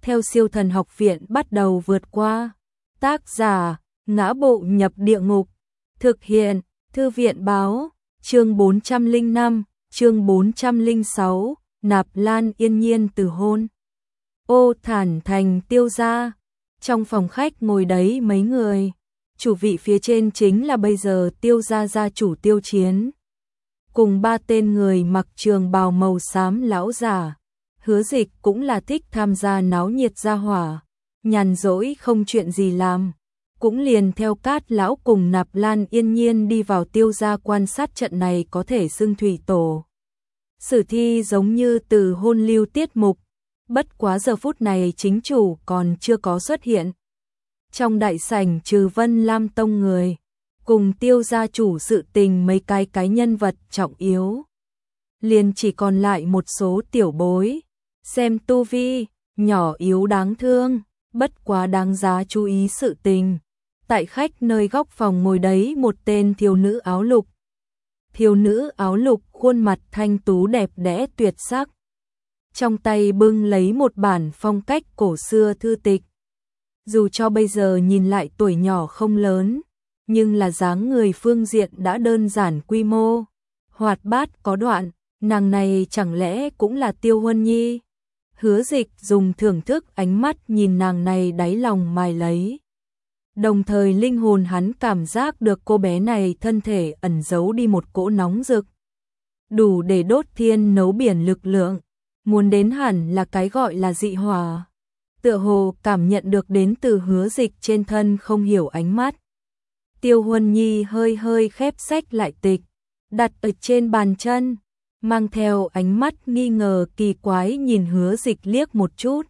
theo Siêu Thần Học Viện bắt đầu vượt qua. Tác giả: Ngã Bộ Nhập Địa Ngục. Thực hiện: Thư viện báo. Chương 405, chương 406, Nạp Lan Yên Nhiên từ hôn. Ô Thản Thành Tiêu gia. Trong phòng khách ngồi đấy mấy người. Chủ vị phía trên chính là bây giờ Tiêu gia gia chủ Tiêu Chiến. Cùng 3 tên người mặc trường bào màu xám lão giả. Hứa Dịch cũng là thích tham gia náo nhiệt gia hỏa. Nhàn rỗi không chuyện gì làm. Cũng liền theo Cát lão cùng Nạp Lan Yên Nhiên đi vào Tiêu gia quan sát trận này có thể xưng thủy tổ. Sử thi giống như từ hôn lưu tiết mục. Bất quá giờ phút này chính chủ còn chưa có xuất hiện. Trong đại sảnh trừ Vân Lam Tông người, cùng Tiêu gia chủ sự tình mấy cái nhân vật trọng yếu. Liền chỉ còn lại một số tiểu bối, xem tu vi, nhỏ yếu đáng thương, bất quá đáng giá chú ý sự tình. Tại khách nơi góc phòng ngồi đấy một tên thiếu nữ áo lục. Thiếu nữ áo lục khuôn mặt thanh tú đẹp đẽ tuyệt sắc. Trong tay bưng lấy một bản phong cách cổ xưa thư tịch. Dù cho bây giờ nhìn lại tuổi nhỏ không lớn, nhưng là dáng người phương diện đã đơn giản quy mô, hoạt bát có đoạn, nàng này chẳng lẽ cũng là Tiêu Huân Nhi? Hứa Dịch dùng thưởng thức ánh mắt nhìn nàng này đáy lòng mài lấy. Đồng thời linh hồn hắn cảm giác được cô bé này thân thể ẩn giấu đi một cỗ nóng rực. Đủ để đốt thiên nấu biển lực lượng, muốn đến hẳn là cái gọi là dị hỏa. Tựa hồ cảm nhận được đến từ Hứa Dịch trên thân không hiểu ánh mắt. Tiêu Huân Nhi hơi khép sách lại tịch, đặt ở trên bàn chân, mang theo ánh mắt nghi ngờ kỳ quái nhìn Hứa Dịch liếc một chút.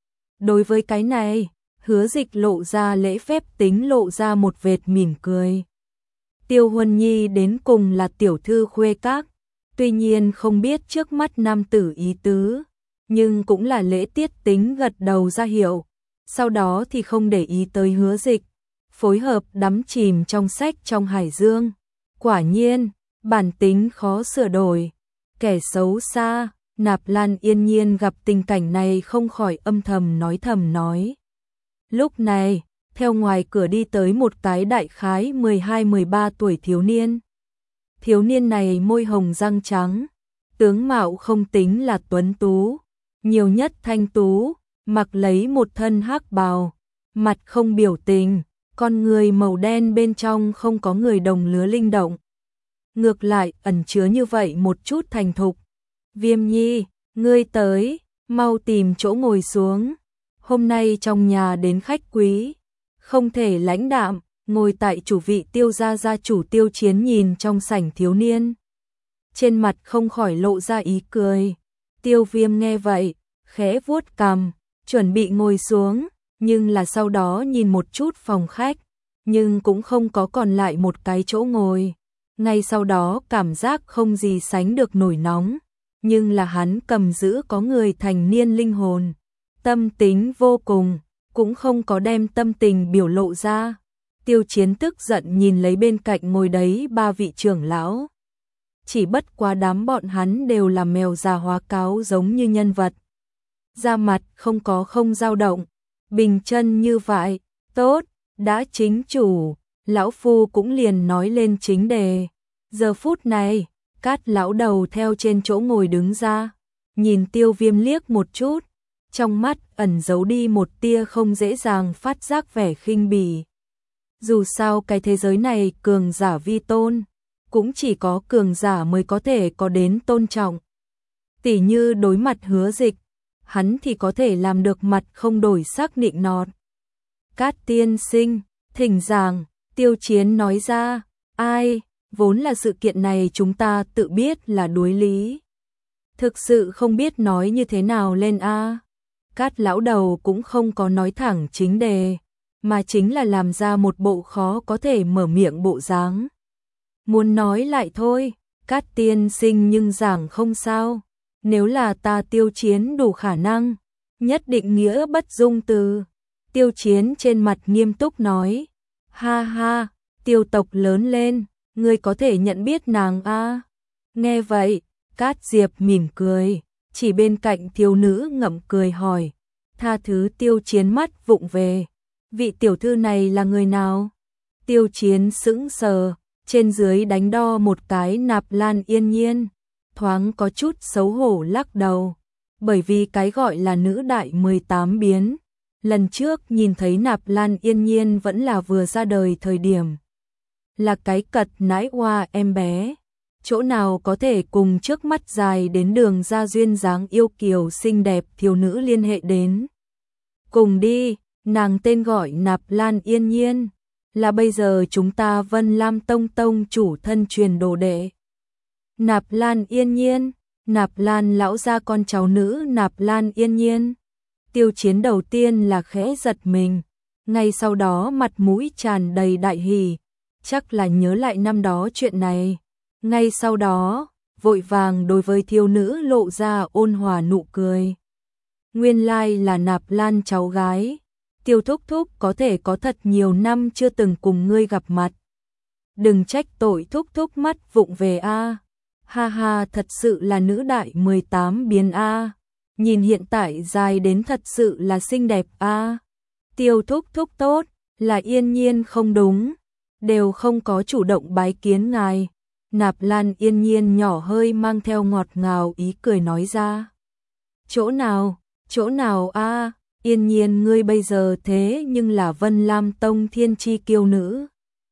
Đối với cái này, Hứa Dịch lộ ra lễ phép tính lộ ra một vệt mỉm cười. Tiêu Huân Nhi đến cùng là tiểu thư khuê các, tuy nhiên không biết trước mắt nam tử ý tứ, nhưng cũng là lễ tiết tính gật đầu ra hiệu, sau đó thì không để ý tới Hứa Dịch, phối hợp đắm chìm trong sách trong hải dương. Quả nhiên, bản tính khó sửa đổi, kẻ xấu xa. Nạp Lan Yên Nhiên gặp tình cảnh này không khỏi âm thầm nói. Lúc này, theo ngoài cửa đi tới một cái đại khái 12-13 tuổi thiếu niên. Thiếu niên này môi hồng răng trắng, tướng mạo không tính là tuấn tú, nhiều nhất thanh tú, mặc lấy một thân hắc bào, mặt không biểu tình, con người màu đen bên trong không có người đồng lứa linh động. Ngược lại ẩn chứa như vậy một chút thành thục. Viêm Nhi, ngươi tới, mau tìm chỗ ngồi xuống. Hôm nay trong nhà đến khách quý, không thể lãnh đạm, ngồi tại chủ vị Tiêu gia gia chủ Tiêu Chiến nhìn trong sảnh thiếu niên. Trên mặt không khỏi lộ ra ý cười. Tiêu Viêm nghe vậy, khẽ vuốt cằm, chuẩn bị ngồi xuống, nhưng là sau đó nhìn một chút phòng khách, nhưng cũng không có còn lại một cái chỗ ngồi. Ngay sau đó cảm giác không gì sánh được nổi nóng, nhưng là hắn cầm giữ có người thành niên linh hồn, tâm tính vô cùng, cũng không có đem tâm tình biểu lộ ra. Tiêu Chiến tức giận nhìn lấy bên cạnh ngồi đấy 3 vị trưởng lão. Chỉ bất quá đám bọn hắn đều là mèo già hóa cáo giống như nhân vật. Da mặt không dao động, bình chân như vậy, tốt, đã chính chủ, lão phu cũng liền nói lên chính đề. Giờ phút này, Cát lão đầu theo trên chỗ ngồi đứng ra, nhìn Tiêu Viêm liếc một chút, trong mắt ẩn giấu đi một tia không dễ dàng phát giác vẻ khinh bỉ. Dù sao cái thế giới này cường giả vi tôn, cũng chỉ có cường giả mới có thể có đến tôn trọng. Tỉ như đối mặt Hứa Dịch, hắn thì có thể làm được mặt không đổi sắc nịnh nọt. Cát tiên sinh, thỉnh giảng, Tiêu Chiến nói ra, ai, vốn là sự kiện này chúng ta tự biết là đối lý. Thực sự không biết nói như thế nào lên a. Cát lão đầu cũng không có nói thẳng chính đề, mà chính là làm ra một bộ khó có thể mở miệng bộ dáng. Muốn nói lại thôi, Cát tiên sinh nhưng giảng không sao. Nếu là ta Tiêu Chiến đủ khả năng, nhất định nghĩa bất dung từ. Tiêu Chiến trên mặt nghiêm túc nói, ha ha, Tiêu tộc lớn lên, ngươi có thể nhận biết nàng a. Nghe vậy, Cát Diệp mỉm cười, chỉ bên cạnh thiếu nữ ngậm cười hỏi, Tha thứ. Tiêu Chiến mắt vụng về. Vị tiểu thư này là người nào? Tiêu Chiến sững sờ, trên dưới đánh đo một cái. Nạp Lan Yên Nhiên, thoáng có chút xấu hổ lắc đầu, bởi vì cái gọi là nữ đại 18 biến, lần trước nhìn thấy Nạp Lan Yên Nhiên vẫn là vừa ra đời thời điểm, là cái cật nãi hoa em bé, chỗ nào có thể cùng trước mắt dài đến đường ra duyên dáng yêu kiều xinh đẹp thiếu nữ liên hệ đến. Cùng đi, nàng tên gọi Nạp Lan Yên Nhiên, là bây giờ chúng ta Vân Lam Tông tông chủ thân truyền đồ đệ. Nạp Lan Yên Nhiên, Nạp Lan lão gia con cháu nữ Nạp Lan Yên Nhiên. Tiêu Chiến đầu tiên là khẽ giật mình, ngay sau đó mặt mũi tràn đầy đại hỉ, chắc là nhớ lại năm đó chuyện này. Ngay sau đó, vội vàng đối với thiếu nữ lộ ra ôn hòa nụ cười. Nguyên lai là Nạp Lan cháu gái. Tiêu thúc thúc có thể có thật nhiều năm chưa từng cùng ngươi gặp mặt. Đừng trách tội thúc thúc mắt vụng về a. Ha ha, thật sự là nữ đại 18 biến a. Nhìn hiện tại dài đến thật sự là xinh đẹp a. Tiêu thúc thúc tốt, là Yên Nhiên không đúng, đều không có chủ động bái kiến ngài. Nạp Lan Yên Nhiên nhỏ hơi mang theo ngọt ngào ý cười nói ra. Chỗ nào a? Yên Nhiên ngươi bây giờ thế nhưng là Vân Lam Tông thiên chi kiêu nữ.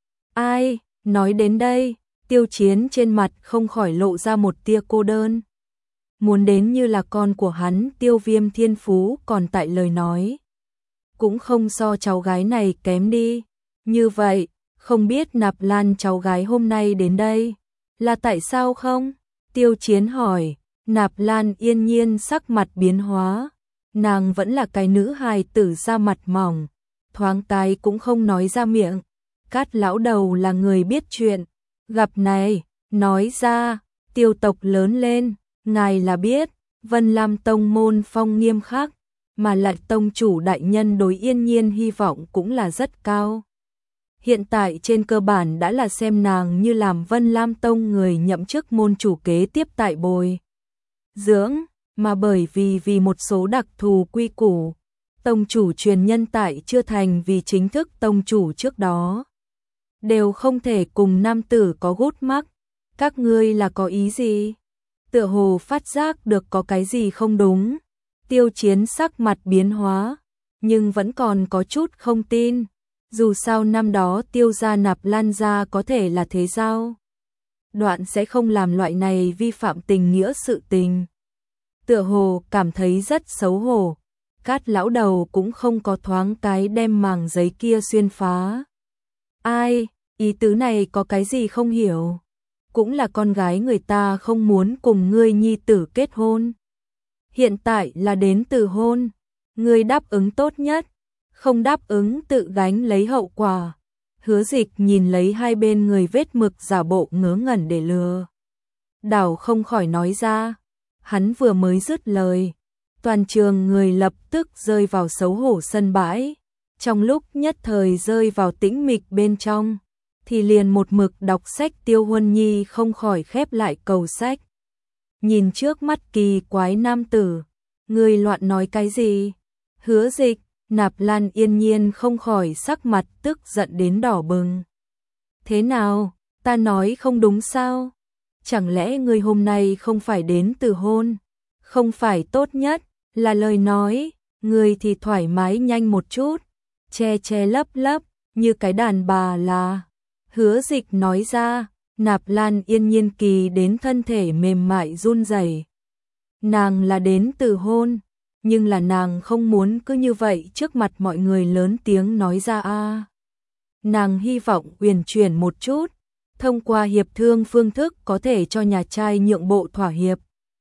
Ai, nói đến đây, Tiêu Chiến trên mặt không khỏi lộ ra một tia cô đơn. Muốn đến như là con của hắn Tiêu Viêm thiên phú còn tại lời nói. Cũng không so cháu gái này kém đi. Như vậy, không biết Nạp Lan cháu gái hôm nay đến đây, là tại sao không? Tiêu Chiến hỏi. Nạp Lan Yên Nhiên sắc mặt biến hóa. Nàng vẫn là cái nữ hài tử da mặt mỏng, thoáng cái cũng không nói ra miệng. Cát lão đầu là người biết chuyện, gặp này, nói ra, Tiêu tộc lớn lên, ngài là biết, Vân Lam Tông môn phong nghiêm khắc, mà lại tông chủ đại nhân đối Yên Nhiên hy vọng cũng là rất cao. Hiện tại trên cơ bản đã là xem nàng như làm Vân Lam Tông người nhậm chức môn chủ kế tiếp tại bồi dưỡng. Mà bởi vì một số đặc thù quy củ, tông chủ truyền nhân tại chưa thành vì chính thức tông chủ trước đó, đều không thể cùng nam tử có gút mắc. Các ngươi là có ý gì? Tựa hồ phát giác được có cái gì không đúng. Tiêu Chiến sắc mặt biến hóa, nhưng vẫn còn có chút không tin. Dù sao năm đó Tiêu gia Nạp Lan gia có thể là thế giao đoạn sẽ không làm loại này vi phạm tình nghĩa sự tình. Tựa hồ cảm thấy rất xấu hổ. Cát lão đầu cũng không có thoáng cái đem màng giấy kia xuyên phá. Ai, ý tứ này có cái gì không hiểu? Cũng là con gái người ta không muốn cùng ngươi nhi tử kết hôn. Hiện tại là đến từ hôn, ngươi đáp ứng tốt nhất, không đáp ứng tự gánh lấy hậu quả. Hứa Dịch nhìn lấy hai bên người vết mực giả bộ ngớ ngẩn để lừa đảo không khỏi nói ra. Hắn vừa mới dứt lời, toàn trường người lập tức rơi vào xấu hổ sân bãi. Trong lúc nhất thời rơi vào tĩnh mịch bên trong, thì liền một mực đọc sách Tiêu Huân Nhi không khỏi khép lại cầu sách. Nhìn trước mắt kỳ quái nam tử, người loạn nói cái gì? Hứa Dịch, Nạp Lan Yên Nhiên không khỏi sắc mặt tức giận đến đỏ bừng. Thế nào, ta nói không đúng sao? Chẳng lẽ người hôm nay không phải đến từ hôn? Không phải tốt nhất là lời nói, người thì thoải mái nhanh một chút, che lấp lấp, như cái đàn bà là. Hứa Dịch nói ra. Nạp Lan Yên Nhiên kỳ đến thân thể mềm mại run rẩy. Nàng là đến từ hôn, nhưng là nàng không muốn cứ như vậy trước mặt mọi người lớn tiếng nói ra a. Nàng hy vọng uyển chuyển một chút, thông qua hiệp thương phương thức có thể cho nhà trai nhượng bộ thỏa hiệp.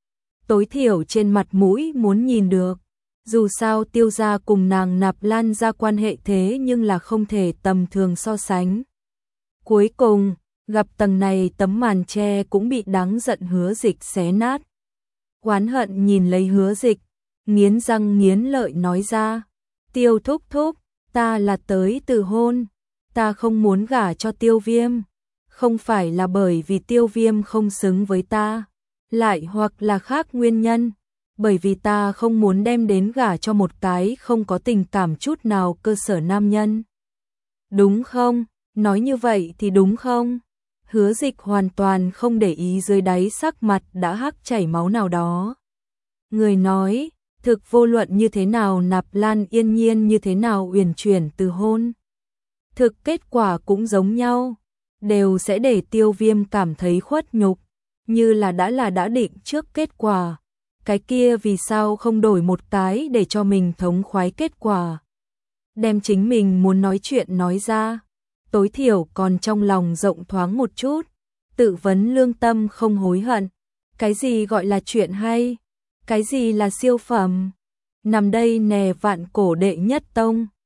Tối thiểu trên mặt mũi muốn nhìn được. Dù sao Tiêu gia cùng nàng Nạp Lan gia quan hệ thế nhưng là không thể tầm thường so sánh. Cuối cùng, gặp tầng này tấm màn tre cũng bị đáng giận Hứa Dịch xé nát. Oán hận nhìn lấy Hứa Dịch, nghiến răng nghiến lợi nói ra. Tiêu thúc thúc, ta là tới từ hôn, ta không muốn gả cho Tiêu Viêm. Không phải là bởi vì Tiêu Viêm không xứng với ta, lại hoặc là khác nguyên nhân, bởi vì ta không muốn đem đến gả cho một cái không có tình cảm chút nào cơ sở nam nhân. Đúng không? Nói như vậy thì đúng không? Hứa Dịch hoàn toàn không để ý dưới đáy sắc mặt đã hắc chảy máu nào đó. Người nói, thực vô luận như thế nào Nạp Lan Yên Nhiên như thế nào uyển chuyển từ hôn. Thực kết quả cũng giống nhau, đều sẽ để Tiêu Viêm cảm thấy khuất nhục, như là đã định trước kết quả. Cái kia vì sao không đổi một cái để cho mình thống khoái kết quả. Đem chính mình muốn nói chuyện nói ra, tối thiểu còn trong lòng rộng thoáng một chút, tự vấn lương tâm không hối hận. Cái gì gọi là chuyện hay? Cái gì là siêu phẩm? Nằm đây nè vạn cổ đệ nhất tông.